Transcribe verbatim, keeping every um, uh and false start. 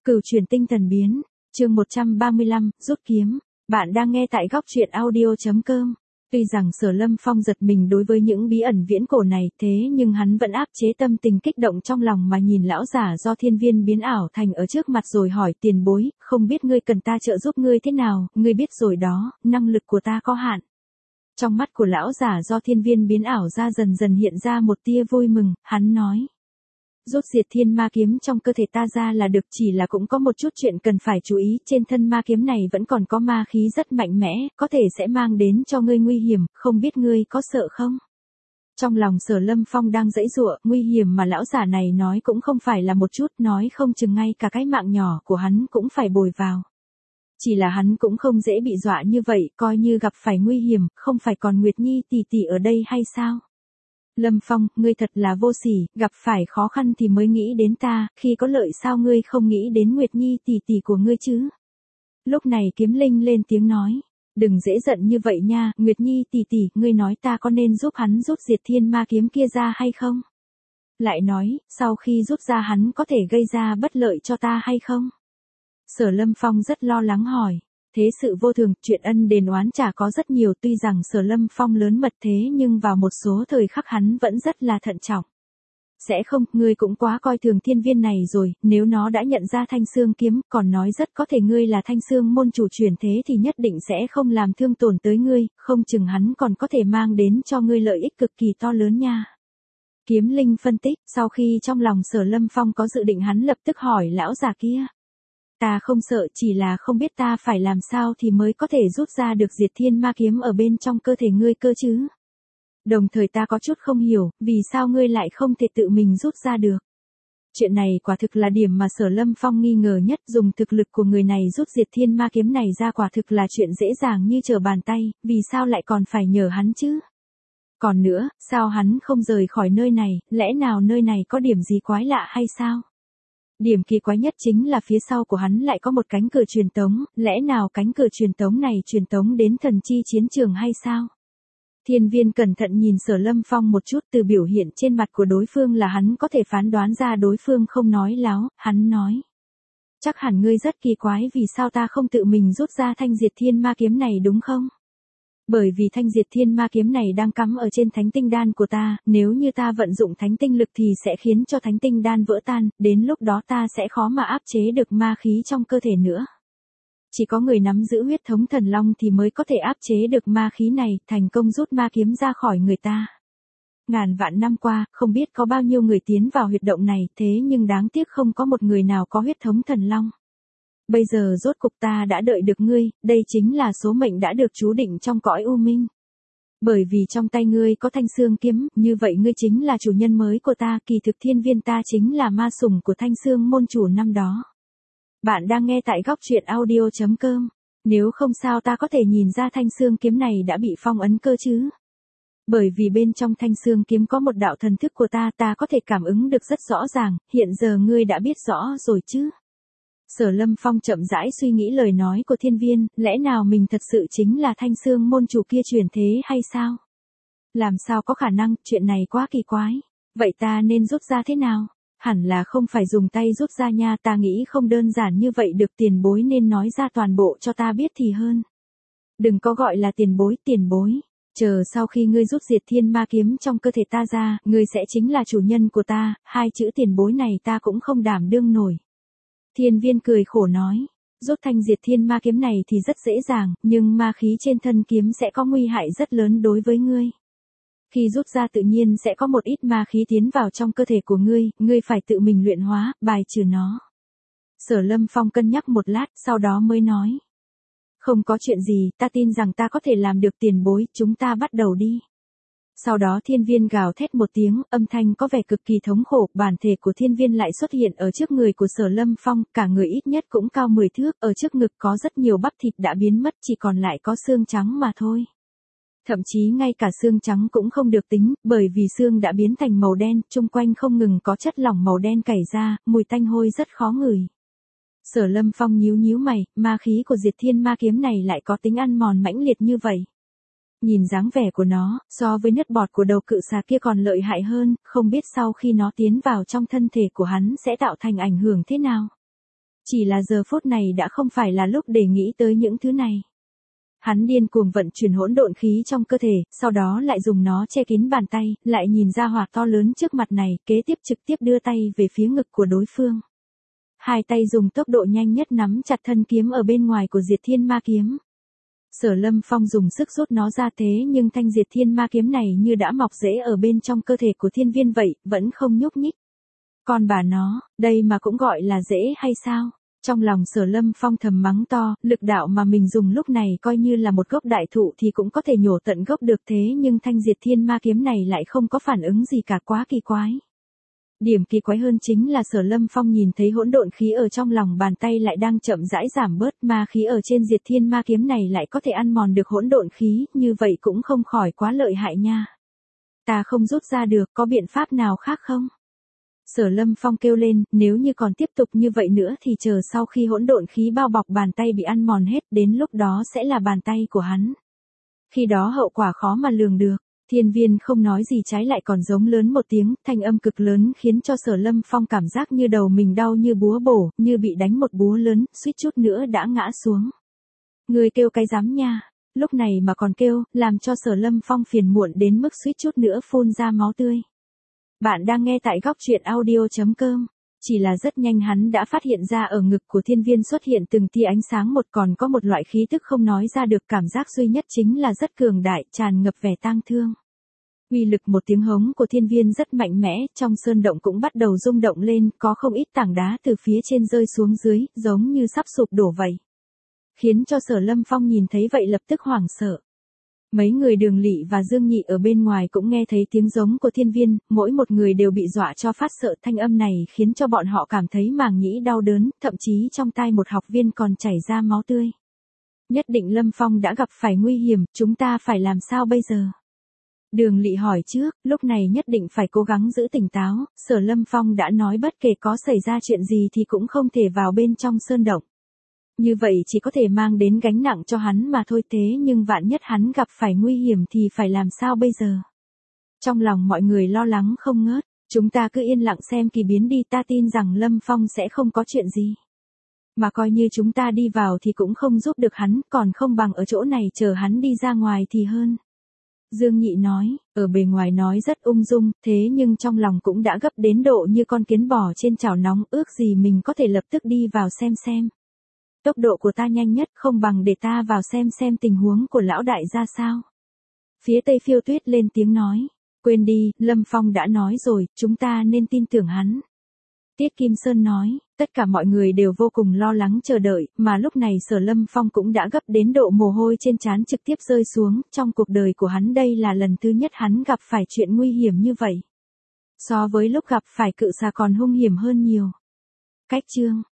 Cửu chuyển tinh thần biến, chương một trăm ba mươi lăm, rút kiếm. Bạn đang nghe tại góc truyện audio.com. Tuy rằng Sở Lâm Phong giật mình đối với những bí ẩn viễn cổ này, thế nhưng hắn vẫn áp chế tâm tình kích động trong lòng mà nhìn lão giả do thiên viên biến ảo thành ở trước mặt rồi hỏi: tiền bối, không biết ngươi cần ta trợ giúp ngươi thế nào, ngươi biết rồi đó, năng lực của ta có hạn. Trong mắt của lão giả do thiên viên biến ảo ra dần dần hiện ra một tia vui mừng, hắn nói: rút diệt thiên ma kiếm trong cơ thể ta ra là được, chỉ là cũng có một chút chuyện cần phải chú ý, trên thân ma kiếm này vẫn còn có ma khí rất mạnh mẽ, có thể sẽ mang đến cho ngươi nguy hiểm, không biết ngươi có sợ không? Trong lòng Sở Lâm Phong đang giãy giụa, nguy hiểm mà lão giả này nói cũng không phải là một chút, nói không chừng ngay cả cái mạng nhỏ của hắn cũng phải bồi vào. Chỉ là hắn cũng không dễ bị dọa như vậy, coi như gặp phải nguy hiểm, không phải còn Nguyệt Nhi tỷ tỷ ở đây hay sao? Lâm Phong, ngươi thật là vô sỉ, gặp phải khó khăn thì mới nghĩ đến ta, khi có lợi sao ngươi không nghĩ đến Nguyệt Nhi tỷ tỷ của ngươi chứ? Lúc này Kiếm Linh lên tiếng nói: đừng dễ giận như vậy nha, Nguyệt Nhi tỷ tỷ, ngươi nói ta có nên giúp hắn rút diệt thiên ma kiếm kia ra hay không? Lại nói, sau khi rút ra hắn có thể gây ra bất lợi cho ta hay không? Sở Lâm Phong rất lo lắng hỏi. Thế sự vô thường, chuyện ân đền oán trả có rất nhiều, tuy rằng Sở Lâm Phong lớn mật thế nhưng vào một số thời khắc hắn vẫn rất là thận trọng. Sẽ không, ngươi cũng quá coi thường thiên viên này rồi, nếu nó đã nhận ra thanh xương kiếm, còn nói rất có thể ngươi là thanh xương môn chủ truyền thế thì nhất định sẽ không làm thương tổn tới ngươi, không chừng hắn còn có thể mang đến cho ngươi lợi ích cực kỳ to lớn nha. Kiếm Linh phân tích, sau khi trong lòng Sở Lâm Phong có dự định hắn lập tức hỏi lão già kia. Ta không sợ, chỉ là không biết ta phải làm sao thì mới có thể rút ra được diệt thiên ma kiếm ở bên trong cơ thể ngươi cơ chứ. Đồng thời ta có chút không hiểu, vì sao ngươi lại không thể tự mình rút ra được. Chuyện này quả thực là điểm mà Sở Lâm Phong nghi ngờ nhất, dùng thực lực của người này rút diệt thiên ma kiếm này ra quả thực là chuyện dễ dàng như trở bàn tay, vì sao lại còn phải nhờ hắn chứ? Còn nữa, sao hắn không rời khỏi nơi này, lẽ nào nơi này có điểm gì quái lạ hay sao? Điểm kỳ quái nhất chính là phía sau của hắn lại có một cánh cửa truyền tống, lẽ nào cánh cửa truyền tống này truyền tống đến thần chi chiến trường hay sao? Thiên viên cẩn thận nhìn Sở Lâm Phong một chút, từ biểu hiện trên mặt của đối phương là hắn có thể phán đoán ra đối phương không nói láo, hắn nói. Chắc hẳn ngươi rất kỳ quái vì sao ta không tự mình rút ra thanh diệt thiên ma kiếm này đúng không? Bởi vì thanh diệt thiên ma kiếm này đang cắm ở trên thánh tinh đan của ta, nếu như ta vận dụng thánh tinh lực thì sẽ khiến cho thánh tinh đan vỡ tan, đến lúc đó ta sẽ khó mà áp chế được ma khí trong cơ thể nữa. Chỉ có người nắm giữ huyết thống thần long thì mới có thể áp chế được ma khí này, thành công rút ma kiếm ra khỏi người ta. Ngàn vạn năm qua, không biết có bao nhiêu người tiến vào huyệt động này, thế nhưng đáng tiếc không có một người nào có huyết thống thần long. Bây giờ rốt cục ta đã đợi được ngươi, đây chính là số mệnh đã được chú định trong cõi u minh. Bởi vì trong tay ngươi có thanh xương kiếm, như vậy ngươi chính là chủ nhân mới của ta, kỳ thực thiên viên ta chính là ma sủng của thanh xương môn chủ năm đó. Bạn đang nghe tại góc truyện audio.com, nếu không sao ta có thể nhìn ra thanh xương kiếm này đã bị phong ấn cơ chứ? Bởi vì bên trong thanh xương kiếm có một đạo thần thức của ta, ta có thể cảm ứng được rất rõ ràng, hiện giờ ngươi đã biết rõ rồi chứ? Sở Lâm Phong chậm rãi suy nghĩ lời nói của thiên viên, lẽ nào mình thật sự chính là thanh xương môn chủ kia truyền thế hay sao? Làm sao có khả năng, chuyện này quá kỳ quái. Vậy ta nên rút ra thế nào? Hẳn là không phải dùng tay rút ra nha, ta nghĩ không đơn giản như vậy được, tiền bối nên nói ra toàn bộ cho ta biết thì hơn. Đừng có gọi là tiền bối, tiền bối. Chờ sau khi ngươi rút diệt thiên ma kiếm trong cơ thể ta ra, ngươi sẽ chính là chủ nhân của ta, hai chữ tiền bối này ta cũng không đảm đương nổi. Thiên viên cười khổ nói, rút thanh diệt thiên ma kiếm này thì rất dễ dàng, nhưng ma khí trên thân kiếm sẽ có nguy hại rất lớn đối với ngươi. Khi rút ra tự nhiên sẽ có một ít ma khí tiến vào trong cơ thể của ngươi, ngươi phải tự mình luyện hóa, bài trừ nó. Sở Lâm Phong cân nhắc một lát, sau đó mới nói. Không có chuyện gì, ta tin rằng ta có thể làm được tiền bối, chúng ta bắt đầu đi. Sau đó thiên viên gào thét một tiếng, âm thanh có vẻ cực kỳ thống khổ, bản thể của thiên viên lại xuất hiện ở trước người của Sở Lâm Phong, cả người ít nhất cũng cao mười thước, ở trước ngực có rất nhiều bắp thịt đã biến mất, chỉ còn lại có xương trắng mà thôi. Thậm chí ngay cả xương trắng cũng không được tính, bởi vì xương đã biến thành màu đen, chung quanh không ngừng có chất lỏng màu đen chảy ra, mùi tanh hôi rất khó ngửi. Sở Lâm Phong nhíu nhíu mày, ma khí của diệt thiên ma kiếm này lại có tính ăn mòn mãnh liệt như vậy. Nhìn dáng vẻ của nó, so với nước bọt của đầu cự xà kia còn lợi hại hơn, không biết sau khi nó tiến vào trong thân thể của hắn sẽ tạo thành ảnh hưởng thế nào. Chỉ là giờ phút này đã không phải là lúc để nghĩ tới những thứ này. Hắn điên cuồng vận chuyển hỗn độn khí trong cơ thể, sau đó lại dùng nó che kín bàn tay, lại nhìn ra hỏa to lớn trước mặt này, kế tiếp trực tiếp đưa tay về phía ngực của đối phương. Hai tay dùng tốc độ nhanh nhất nắm chặt thân kiếm ở bên ngoài của Diệt Thiên Ma Kiếm. Sở Lâm Phong dùng sức rút nó ra thế nhưng thanh Diệt Thiên Ma Kiếm này như đã mọc rễ ở bên trong cơ thể của Thiên Viên vậy, vẫn không nhúc nhích. Còn bà nó, đây mà cũng gọi là dễ hay sao? Trong lòng Sở Lâm Phong thầm mắng to, lực đạo mà mình dùng lúc này coi như là một gốc đại thụ thì cũng có thể nhổ tận gốc được thế nhưng thanh Diệt Thiên Ma Kiếm này lại không có phản ứng gì cả, quá kỳ quái. Điểm kỳ quái hơn chính là Sở Lâm Phong nhìn thấy hỗn độn khí ở trong lòng bàn tay lại đang chậm rãi giảm bớt, ma khí ở trên Diệt Thiên Ma Kiếm này lại có thể ăn mòn được hỗn độn khí, như vậy cũng không khỏi quá lợi hại nha. Ta không rút ra được, có biện pháp nào khác không? Sở Lâm Phong kêu lên, nếu như còn tiếp tục như vậy nữa thì chờ sau khi hỗn độn khí bao bọc bàn tay bị ăn mòn hết, đến lúc đó sẽ là bàn tay của hắn. Khi đó hậu quả khó mà lường được. Thiên Viên không nói gì trái lại còn giống lớn một tiếng, thanh âm cực lớn khiến cho Sở Lâm Phong cảm giác như đầu mình đau như búa bổ, như bị đánh một búa lớn, suýt chút nữa đã ngã xuống. Người kêu cái dám nha, lúc này mà còn kêu, làm cho Sở Lâm Phong phiền muộn đến mức suýt chút nữa phun ra máu tươi. Bạn đang nghe tại góc truyện audio chấm com. Chỉ là rất nhanh hắn đã phát hiện ra ở ngực của Thiên Viên xuất hiện từng tia ánh sáng, một còn có một loại khí tức không nói ra được, cảm giác duy nhất chính là rất cường đại, tràn ngập vẻ tang thương. Uy lực một tiếng hống của Thiên Viên rất mạnh mẽ, trong sơn động cũng bắt đầu rung động lên, có không ít tảng đá từ phía trên rơi xuống dưới, giống như sắp sụp đổ vậy. Khiến cho Sở Lâm Phong nhìn thấy vậy lập tức hoảng sợ. Mấy người Đường Lỵ và Dương Nhị ở bên ngoài cũng nghe thấy tiếng giống của Thiên Viên, mỗi một người đều bị dọa cho phát sợ, thanh âm này khiến cho bọn họ cảm thấy màng nhĩ đau đớn, thậm chí trong tai một học viên còn chảy ra máu tươi. Nhất định Lâm Phong đã gặp phải nguy hiểm, chúng ta phải làm sao bây giờ? Đường Lỵ hỏi trước, lúc này nhất định phải cố gắng giữ tỉnh táo, Sở Lâm Phong đã nói bất kể có xảy ra chuyện gì thì cũng không thể vào bên trong sơn động. Như vậy chỉ có thể mang đến gánh nặng cho hắn mà thôi, thế nhưng vạn nhất hắn gặp phải nguy hiểm thì phải làm sao bây giờ? Trong lòng mọi người lo lắng không ngớt, chúng ta cứ yên lặng xem kỳ biến đi, ta tin rằng Lâm Phong sẽ không có chuyện gì. Mà coi như chúng ta đi vào thì cũng không giúp được hắn, còn không bằng ở chỗ này chờ hắn đi ra ngoài thì hơn. Dương Nhị nói, ở bề ngoài nói rất ung dung, thế nhưng trong lòng cũng đã gấp đến độ như con kiến bò trên chảo nóng, ước gì mình có thể lập tức đi vào xem xem. Tốc độ của ta nhanh nhất, không bằng để ta vào xem xem tình huống của lão đại ra sao. Phía Tây Phiêu Tuyết lên tiếng nói, quên đi, Lâm Phong đã nói rồi, chúng ta nên tin tưởng hắn. Tiết Kim Sơn nói, tất cả mọi người đều vô cùng lo lắng chờ đợi, mà lúc này Sở Lâm Phong cũng đã gấp đến độ mồ hôi trên trán trực tiếp rơi xuống, trong cuộc đời của hắn đây là lần thứ nhất hắn gặp phải chuyện nguy hiểm như vậy. So với lúc gặp phải cự xà còn hung hiểm hơn nhiều. Cách chương